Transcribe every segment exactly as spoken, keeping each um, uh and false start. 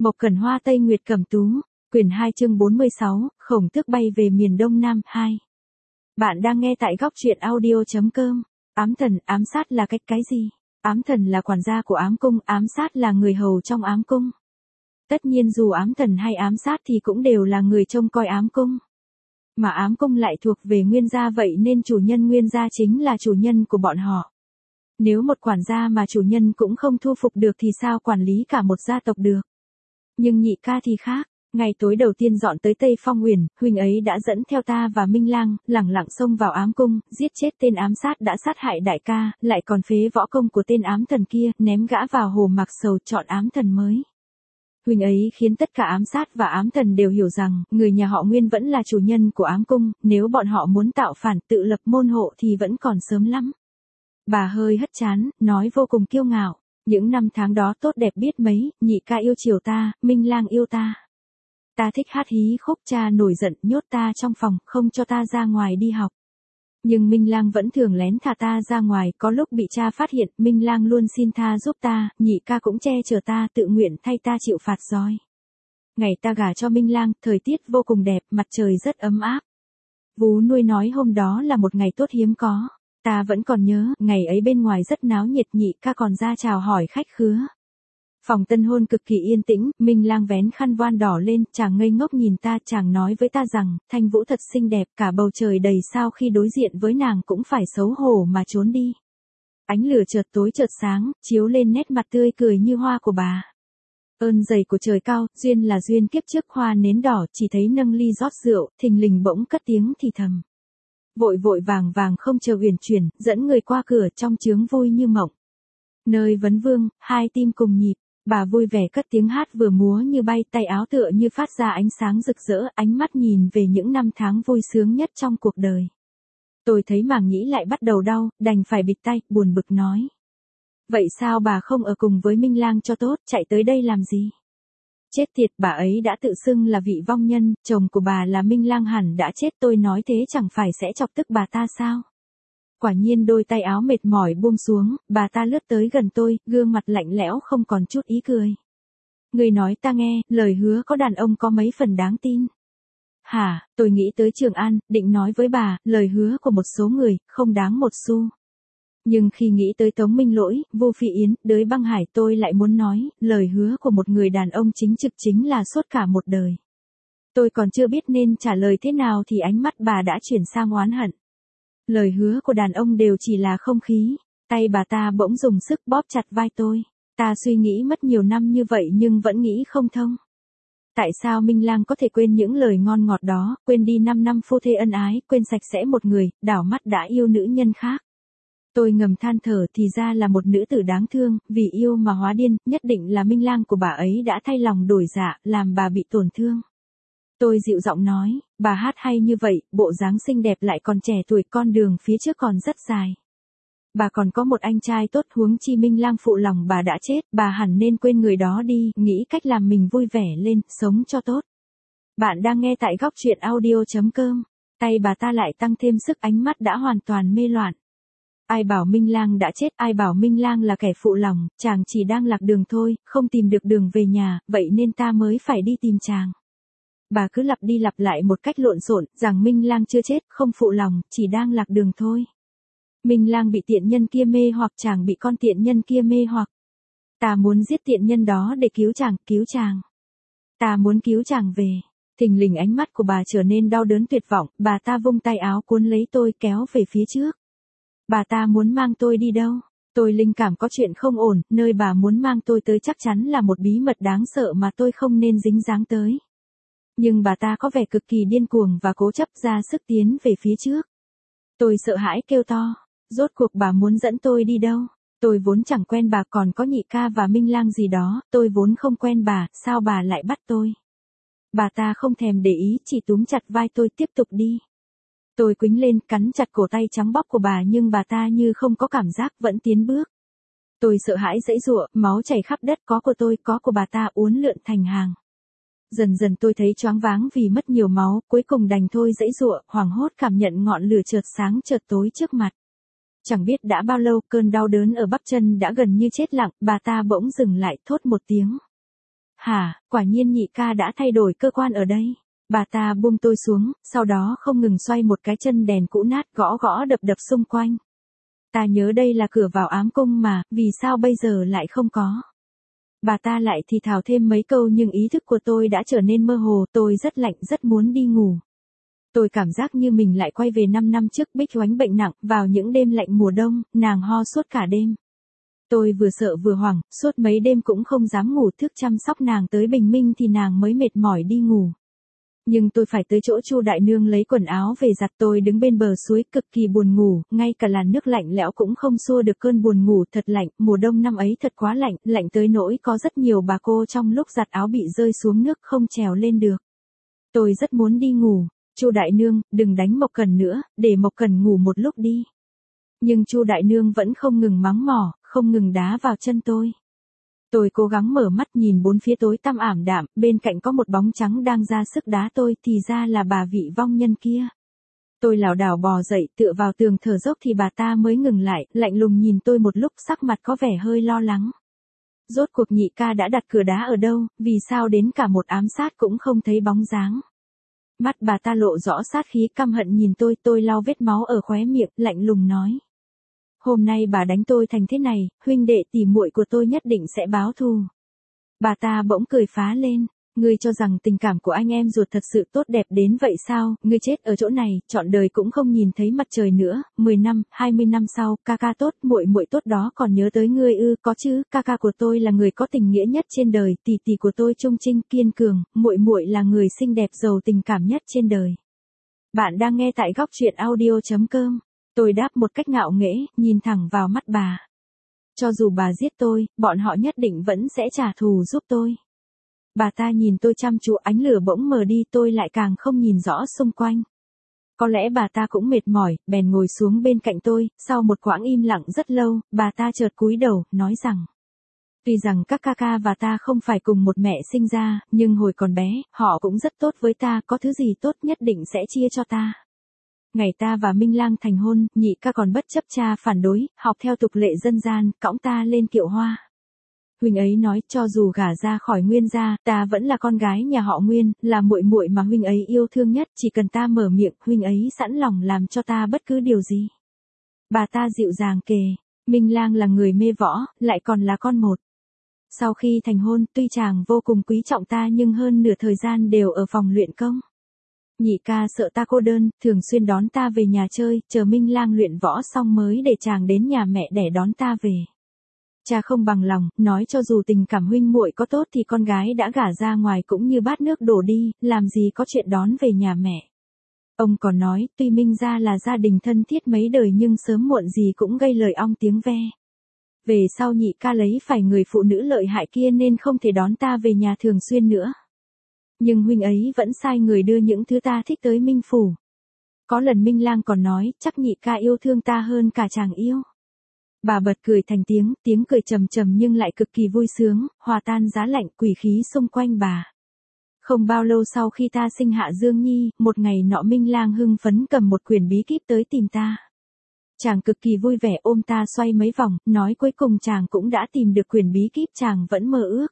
Mộc Cẩn Hoa Tây Nguyệt Cẩm Tú, quyển hai chương bốn mươi sáu, Khổng Tước bay về miền Đông Nam, hai. Bạn đang nghe tại góc truyện audio.com. Ám thần, ám sát là cách cái gì? Ám thần là quản gia của ám cung, ám sát là người hầu trong ám cung. Tất nhiên dù ám thần hay ám sát thì cũng đều là người trông coi ám cung. Mà ám cung lại thuộc về Nguyên gia, vậy nên chủ nhân Nguyên gia chính là chủ nhân của bọn họ. Nếu một quản gia mà chủ nhân cũng không thu phục được thì sao quản lý cả một gia tộc được? Nhưng nhị ca thì khác, ngày tối đầu tiên dọn tới Tây Phong Uyển, huynh ấy đã dẫn theo ta và Minh Lang, lẳng lặng xông vào ám cung, giết chết tên ám sát đã sát hại đại ca, lại còn phế võ công của tên ám thần kia, ném gã vào hồ Mạc Sầu chọn ám thần mới. Huynh ấy khiến tất cả ám sát và ám thần đều hiểu rằng, người nhà họ Nguyên vẫn là chủ nhân của ám cung, nếu bọn họ muốn tạo phản tự lập môn hộ thì vẫn còn sớm lắm. Bà hơi hất trán, nói vô cùng kiêu ngạo. Những năm tháng đó tốt đẹp biết mấy, nhị ca yêu chiều ta, Minh Lang yêu ta. Ta thích hát hí khúc, cha nổi giận nhốt ta trong phòng, không cho ta ra ngoài đi học. Nhưng Minh Lang vẫn thường lén thả ta ra ngoài, có lúc bị cha phát hiện, Minh Lang luôn xin tha giúp ta, nhị ca cũng che chở ta, tự nguyện thay ta chịu phạt roi. Ngày ta gả cho Minh Lang, thời tiết vô cùng đẹp, mặt trời rất ấm áp. Vú nuôi nói hôm đó là một ngày tốt hiếm có. Ta vẫn còn nhớ, ngày ấy bên ngoài rất náo nhiệt, nhị ca còn ra chào hỏi khách khứa. Phòng tân hôn cực kỳ yên tĩnh, Minh Lang vén khăn voan đỏ lên, chàng ngây ngốc nhìn ta, chàng nói với ta rằng, Thanh Vũ thật xinh đẹp, cả bầu trời đầy sao, khi đối diện với nàng cũng phải xấu hổ mà trốn đi. Ánh lửa chợt tối chợt sáng, chiếu lên nét mặt tươi cười như hoa của bà. Ơn dày của trời cao, duyên là duyên kiếp trước, hoa nến đỏ, chỉ thấy nâng ly rót rượu, thình lình bỗng cất tiếng thì thầm. Vội vội vàng vàng không chờ uyển chuyển, dẫn người qua cửa trong chướng vui như mộng. Nơi vấn vương, hai tim cùng nhịp, bà vui vẻ cất tiếng hát vừa múa như bay, tay áo tựa như phát ra ánh sáng rực rỡ, ánh mắt nhìn về những năm tháng vui sướng nhất trong cuộc đời. Tôi thấy màng nhĩ lại bắt đầu đau, đành phải bịt tay, buồn bực nói. Vậy sao bà không ở cùng với Minh Lang cho tốt, chạy tới đây làm gì? Chết tiệt, bà ấy đã tự xưng là vị vong nhân, chồng của bà là Minh Lang hẳn đã chết, tôi nói thế chẳng phải sẽ chọc tức bà ta sao? Quả nhiên đôi tay áo mệt mỏi buông xuống, bà ta lướt tới gần tôi, gương mặt lạnh lẽo không còn chút ý cười. Người nói ta nghe, lời hứa có đàn ông có mấy phần đáng tin. Hả, tôi nghĩ tới Trường An, định nói với bà, lời hứa của một số người, không đáng một xu. Nhưng khi nghĩ tới Tống Minh Lỗi, Vu Phi Yến, Đới Băng Hải, tôi lại muốn nói, lời hứa của một người đàn ông chính trực chính là suốt cả một đời. Tôi còn chưa biết nên trả lời thế nào thì ánh mắt bà đã chuyển sang oán hận. Lời hứa của đàn ông đều chỉ là không khí, tay bà ta bỗng dùng sức bóp chặt vai tôi. Ta suy nghĩ mất nhiều năm như vậy nhưng vẫn nghĩ không thông. Tại sao Minh Lang có thể quên những lời ngon ngọt đó, quên đi năm năm phu thê ân ái, quên sạch sẽ một người, đảo mắt đã yêu nữ nhân khác. Tôi ngầm than thở, thì ra là một nữ tử đáng thương, vì yêu mà hóa điên, nhất định là Minh Lang của bà ấy đã thay lòng đổi dạ, làm bà bị tổn thương. Tôi dịu giọng nói, bà hát hay như vậy, bộ dáng xinh đẹp lại còn trẻ tuổi, con đường phía trước còn rất dài. Bà còn có một anh trai tốt, huống chi Minh Lang phụ lòng bà đã chết, bà hẳn nên quên người đó đi, nghĩ cách làm mình vui vẻ lên, sống cho tốt. Bạn đang nghe tại góc truyện audio.com, tay bà ta lại tăng thêm sức, ánh mắt đã hoàn toàn mê loạn. Ai bảo Minh Lang đã chết, ai bảo Minh Lang là kẻ phụ lòng, chàng chỉ đang lạc đường thôi, không tìm được đường về nhà, vậy nên ta mới phải đi tìm chàng. Bà cứ lặp đi lặp lại một cách lộn xộn, rằng Minh Lang chưa chết, không phụ lòng, chỉ đang lạc đường thôi. Minh Lang bị tiện nhân kia mê hoặc, chàng bị con tiện nhân kia mê hoặc. Ta muốn giết tiện nhân đó để cứu chàng, cứu chàng. Ta muốn cứu chàng về. Thình lình ánh mắt của bà trở nên đau đớn tuyệt vọng, bà ta vung tay áo cuốn lấy tôi kéo về phía trước. Bà ta muốn mang tôi đi đâu? Tôi linh cảm có chuyện không ổn, nơi bà muốn mang tôi tới chắc chắn là một bí mật đáng sợ mà tôi không nên dính dáng tới. Nhưng bà ta có vẻ cực kỳ điên cuồng và cố chấp ra sức tiến về phía trước. Tôi sợ hãi kêu to, rốt cuộc bà muốn dẫn tôi đi đâu? Tôi vốn chẳng quen bà, còn có nhị ca và Minh Lang gì đó, tôi vốn không quen bà, sao bà lại bắt tôi? Bà ta không thèm để ý, chỉ túm chặt vai tôi tiếp tục đi. Tôi quĩnh lên, cắn chặt cổ tay trắng bóc của bà nhưng bà ta như không có cảm giác, vẫn tiến bước. Tôi sợ hãi giãy giụa, máu chảy khắp đất, có của tôi, có của bà ta uốn lượn thành hàng. Dần dần tôi thấy choáng váng vì mất nhiều máu, cuối cùng đành thôi giãy giụa, hoảng hốt cảm nhận ngọn lửa chợt sáng chợt tối trước mặt. Chẳng biết đã bao lâu, cơn đau đớn ở bắp chân đã gần như chết lặng, bà ta bỗng dừng lại, thốt một tiếng. hả, quả nhiên nhị ca đã thay đổi cơ quan ở đây. Bà ta buông tôi xuống, sau đó không ngừng xoay một cái chân đèn cũ nát gõ gõ đập đập xung quanh. Ta nhớ đây là cửa vào ám cung mà, vì sao bây giờ lại không có? Bà ta lại thì thào thêm mấy câu nhưng ý thức của tôi đã trở nên mơ hồ, tôi rất lạnh rất muốn đi ngủ. Tôi cảm giác như mình lại quay về năm năm trước. Bích Oánh bệnh nặng, vào những đêm lạnh mùa đông, nàng ho suốt cả đêm. Tôi vừa sợ vừa hoảng, suốt mấy đêm cũng không dám ngủ thức chăm sóc nàng tới bình minh thì nàng mới mệt mỏi đi ngủ. Nhưng tôi phải tới chỗ Chu đại nương lấy quần áo về giặt. Tôi đứng bên bờ suối cực kỳ buồn ngủ, ngay cả làn nước lạnh lẽo cũng không xua được cơn buồn ngủ. Thật lạnh, mùa đông năm ấy thật quá lạnh, lạnh tới nỗi có rất nhiều bà cô trong lúc giặt áo bị rơi xuống nước không trèo lên được. Tôi rất muốn đi ngủ. Chu đại nương, đừng đánh Mộc Cần nữa, để Mộc Cần ngủ một lúc đi. Nhưng Chu đại nương vẫn không ngừng mắng mỏ, không ngừng đá vào chân tôi. Tôi cố gắng mở mắt nhìn bốn phía tối tăm ảm đạm, bên cạnh có một bóng trắng đang ra sức đá tôi, thì ra là bà vị vong nhân kia. Tôi lảo đảo bò dậy, tựa vào tường thở dốc thì bà ta mới ngừng lại, lạnh lùng nhìn tôi một lúc, sắc mặt có vẻ hơi lo lắng. Rốt cuộc nhị ca đã đặt cửa đá ở đâu, vì sao đến cả một ám sát cũng không thấy bóng dáng. Mắt bà ta lộ rõ sát khí căm hận nhìn tôi, tôi lau vết máu ở khóe miệng, lạnh lùng nói. Hôm nay bà đánh tôi thành thế này, huynh đệ tỉ muội của tôi nhất định sẽ báo thù. Bà ta bỗng cười phá lên, ngươi cho rằng tình cảm của anh em ruột thật sự tốt đẹp đến vậy sao, ngươi chết ở chỗ này, trọn đời cũng không nhìn thấy mặt trời nữa, mười năm, hai mươi năm sau, ca ca tốt, muội muội tốt đó còn nhớ tới ngươi ư, có chứ, ca ca của tôi là người có tình nghĩa nhất trên đời, tỷ tỷ của tôi trung trinh kiên cường, muội muội là người xinh đẹp giàu tình cảm nhất trên đời. Bạn đang nghe tại góc truyện audio chấm com. Tôi đáp một cách ngạo nghễ, nhìn thẳng vào mắt bà. Cho dù bà giết tôi, bọn họ nhất định vẫn sẽ trả thù giúp tôi. Bà ta nhìn tôi chăm chú, ánh lửa bỗng mờ đi, tôi lại càng không nhìn rõ xung quanh. Có lẽ bà ta cũng mệt mỏi, bèn ngồi xuống bên cạnh tôi, sau một quãng im lặng rất lâu, bà ta chợt cúi đầu, nói rằng. Tuy rằng các ca ca và ta không phải cùng một mẹ sinh ra, nhưng hồi còn bé, họ cũng rất tốt với ta, có thứ gì tốt nhất định sẽ chia cho ta. Ngày ta và Minh Lang thành hôn, nhị ca còn bất chấp cha phản đối, học theo tục lệ dân gian, cõng ta lên kiệu hoa. Huynh ấy nói cho dù gả ra khỏi Nguyên gia, ta vẫn là con gái nhà họ Nguyên, là muội muội mà huynh ấy yêu thương nhất, chỉ cần ta mở miệng, huynh ấy sẵn lòng làm cho ta bất cứ điều gì. Bà ta dịu dàng kể, Minh Lang là người mê võ, lại còn là con một. Sau khi thành hôn, tuy chàng vô cùng quý trọng ta nhưng hơn nửa thời gian đều ở phòng luyện công. Nhị ca sợ ta cô đơn, thường xuyên đón ta về nhà chơi, chờ Minh Lang luyện võ xong mới để chàng đến nhà mẹ để đón ta về. Cha không bằng lòng, nói cho dù tình cảm huynh muội có tốt thì con gái đã gả ra ngoài cũng như bát nước đổ đi, làm gì có chuyện đón về nhà mẹ. Ông còn nói, tuy Minh gia là gia đình thân thiết mấy đời nhưng sớm muộn gì cũng gây lời ong tiếng ve. Về sau nhị ca lấy phải người phụ nữ lợi hại kia nên không thể đón ta về nhà thường xuyên nữa. Nhưng huynh ấy vẫn sai người đưa những thứ ta thích tới Minh phủ. Có lần Minh Lang còn nói, chắc nhị ca yêu thương ta hơn cả chàng yêu. Bà bật cười thành tiếng, tiếng cười trầm trầm nhưng lại cực kỳ vui sướng, hòa tan giá lạnh quỷ khí xung quanh bà. Không bao lâu sau khi ta sinh hạ Dương Nhi, một ngày nọ Minh Lang hưng phấn cầm một quyển bí kíp tới tìm ta. Chàng cực kỳ vui vẻ ôm ta xoay mấy vòng, nói cuối cùng chàng cũng đã tìm được quyển bí kíp chàng vẫn mơ ước.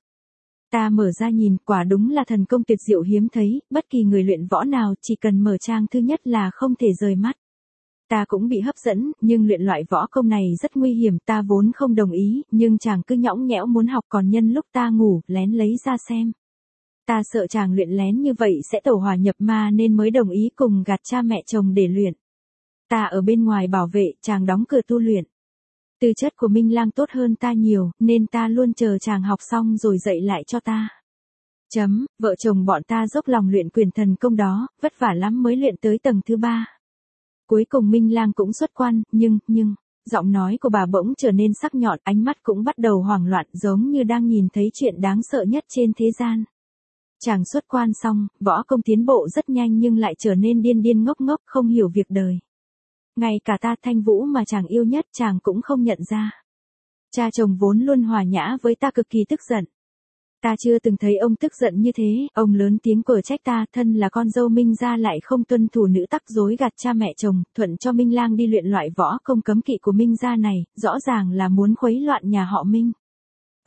Ta mở ra nhìn, quả đúng là thần công tuyệt diệu hiếm thấy, bất kỳ người luyện võ nào chỉ cần mở trang thứ nhất là không thể rời mắt. Ta cũng bị hấp dẫn, nhưng luyện loại võ công này rất nguy hiểm, ta vốn không đồng ý, nhưng chàng cứ nhõng nhẽo muốn học còn nhân lúc ta ngủ, lén lấy ra xem. Ta sợ chàng luyện lén như vậy sẽ tẩu hỏa nhập ma nên mới đồng ý cùng gạt cha mẹ chồng để luyện. Ta ở bên ngoài bảo vệ, chàng đóng cửa tu luyện. Tư chất của Minh Lang tốt hơn ta nhiều, nên ta luôn chờ chàng học xong rồi dạy lại cho ta. Chấm, vợ chồng bọn ta dốc lòng luyện quyền thần công đó, vất vả lắm mới luyện tới tầng thứ ba. Cuối cùng Minh Lang cũng xuất quan, nhưng, nhưng, giọng nói của bà bỗng trở nên sắc nhọn, ánh mắt cũng bắt đầu hoảng loạn giống như đang nhìn thấy chuyện đáng sợ nhất trên thế gian. Chàng xuất quan xong, võ công tiến bộ rất nhanh nhưng lại trở nên điên điên ngốc ngốc không hiểu việc đời. Ngay cả ta Thanh Vũ mà chàng yêu nhất chàng cũng không nhận ra. Cha chồng vốn luôn hòa nhã với ta cực kỳ tức giận. Ta chưa từng thấy ông tức giận như thế, ông lớn tiếng quở trách ta, thân là con dâu Minh gia lại không tuân thủ nữ tắc dối gạt cha mẹ chồng, thuận cho Minh Lang đi luyện loại võ công cấm kỵ của Minh gia này, rõ ràng là muốn khuấy loạn nhà họ Minh.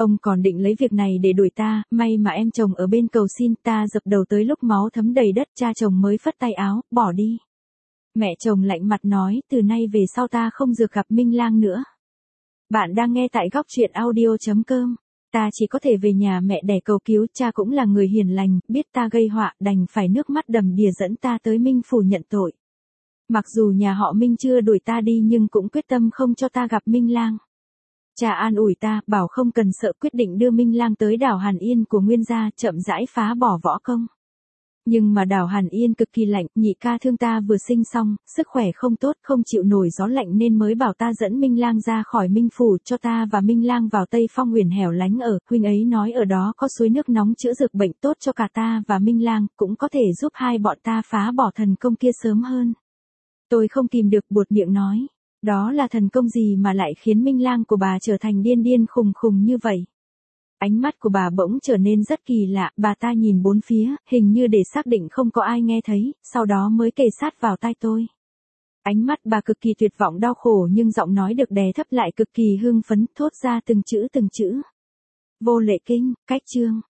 Ông còn định lấy việc này để đuổi ta, may mà em chồng ở bên cầu xin, ta dập đầu tới lúc máu thấm đầy đất, cha chồng mới phất tay áo, bỏ đi. Mẹ chồng lạnh mặt nói, từ nay về sau ta không được gặp Minh Lang nữa. Bạn đang nghe tại góc truyện audio.com. Ta chỉ có thể về nhà mẹ đẻ cầu cứu, cha cũng là người hiền lành, biết ta gây họa, đành phải nước mắt đầm đìa dẫn ta tới Minh phủ nhận tội. Mặc dù nhà họ Minh chưa đuổi ta đi nhưng cũng quyết tâm không cho ta gặp Minh Lang. Cha an ủi ta, bảo không cần sợ, quyết định đưa Minh Lang tới đảo Hàn Yên của Nguyên gia, chậm rãi phá bỏ võ công. Nhưng mà đảo Hàn Yên cực kỳ lạnh, nhị ca thương ta vừa sinh xong, sức khỏe không tốt, không chịu nổi gió lạnh nên mới bảo ta dẫn Minh Lang ra khỏi Minh phủ, cho ta và Minh Lang vào Tây Phong huyền hẻo lánh ở, huynh ấy nói ở đó có suối nước nóng chữa dược bệnh tốt cho cả ta và Minh Lang, cũng có thể giúp hai bọn ta phá bỏ thần công kia sớm hơn. Tôi không kìm được buột miệng nói, đó là thần công gì mà lại khiến Minh Lang của bà trở thành điên điên khùng khùng như vậy? Ánh mắt của bà bỗng trở nên rất kỳ lạ, bà ta nhìn bốn phía, hình như để xác định không có ai nghe thấy, sau đó mới kề sát vào tai tôi. Ánh mắt bà cực kỳ tuyệt vọng đau khổ nhưng giọng nói được đè thấp lại cực kỳ hưng phấn, thốt ra từng chữ từng chữ. Vô Lệ Kinh, cách chương.